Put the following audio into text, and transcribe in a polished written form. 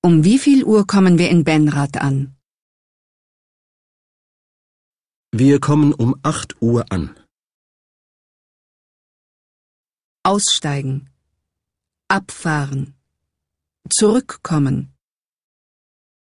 Um wie viel Uhr kommen wir in Benrath an? Wir kommen um 8 Uhr an. Aussteigen. Abfahren. Zurückkommen.